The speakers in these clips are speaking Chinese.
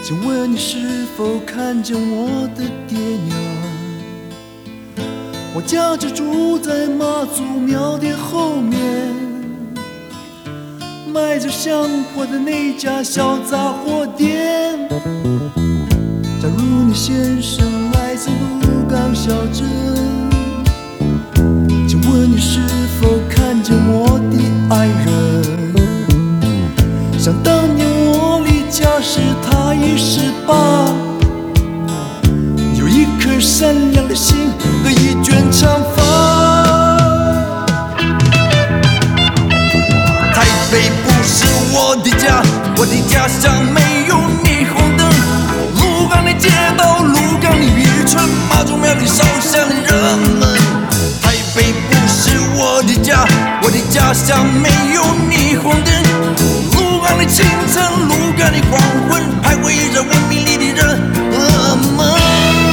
请问你是否看见我的爹娘？我家就住在妈祖庙的后面，卖着香火的那家小杂货店。假如你先生来自鹿港小镇，请问你是否看见我的爱人？想当年我离家时他已18，有一颗善良的心和一卷长发。台北不是我的家，我的家乡没有霓虹灯。鹿港的街道，鹿港的渔村，妈祖庙里烧香的人们。台北不是我的家，我的家乡没有霓虹灯。鹿港的清晨，鹿港的黄昏，徘徊着文明里的人们。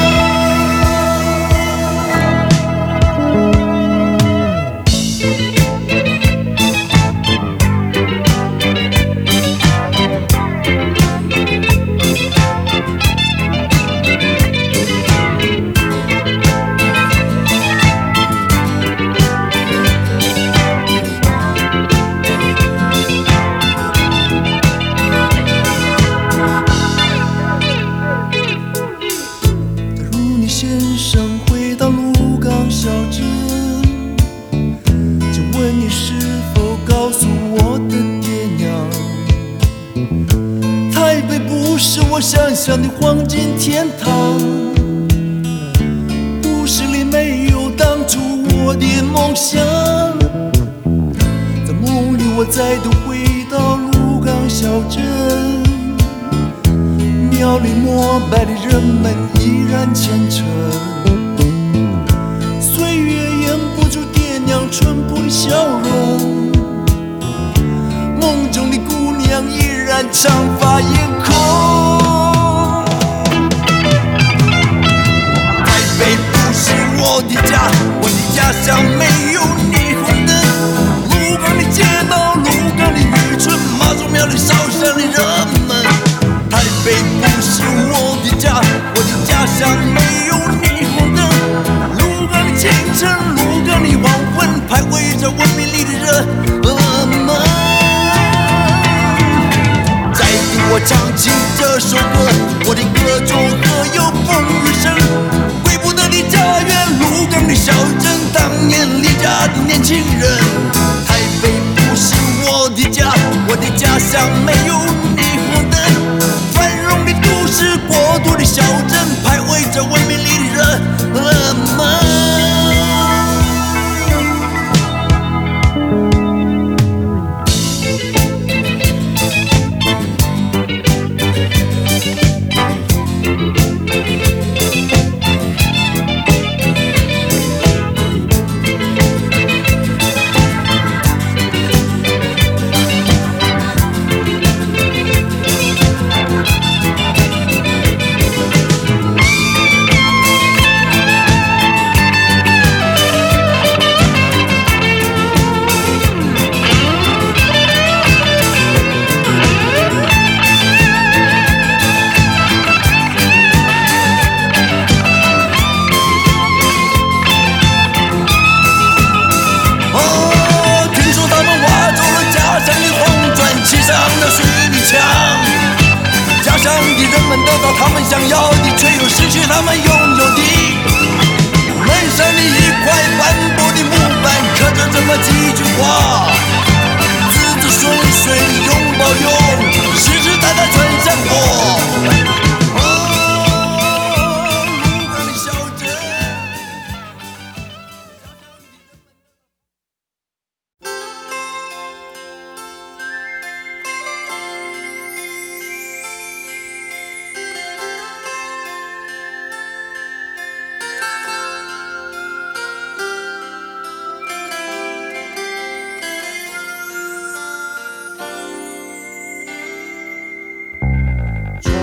我想象的黄金天堂，都市里没有当初我的梦想。在梦里我再度回到鹿港小镇，庙里膜拜的人们依然虔诚，岁月掩不住爹娘淳朴的笑容，梦中的姑娘依然长发艳空。我的家，我的家乡没有霓虹灯。鹿港的街道，鹿港的渔村，妈祖庙里烧香的人们。台北不是我的家，我的家乡没有霓虹灯。鹿港的清晨，鹿港的黄昏，徘徊着文明里的人们。再听我唱起这首歌，我的歌中何有风雨声？归不得的家园，鹿港的小镇，当年离家的年轻人。台北不是我的家，我的家乡没有霓虹灯。繁荣的都市，国度的小镇，徘徊着文明里的人们。他们想要的，却又失去他们拥有的。门上的一块斑驳的木板，刻着这么几句话：子子孙孙永保永。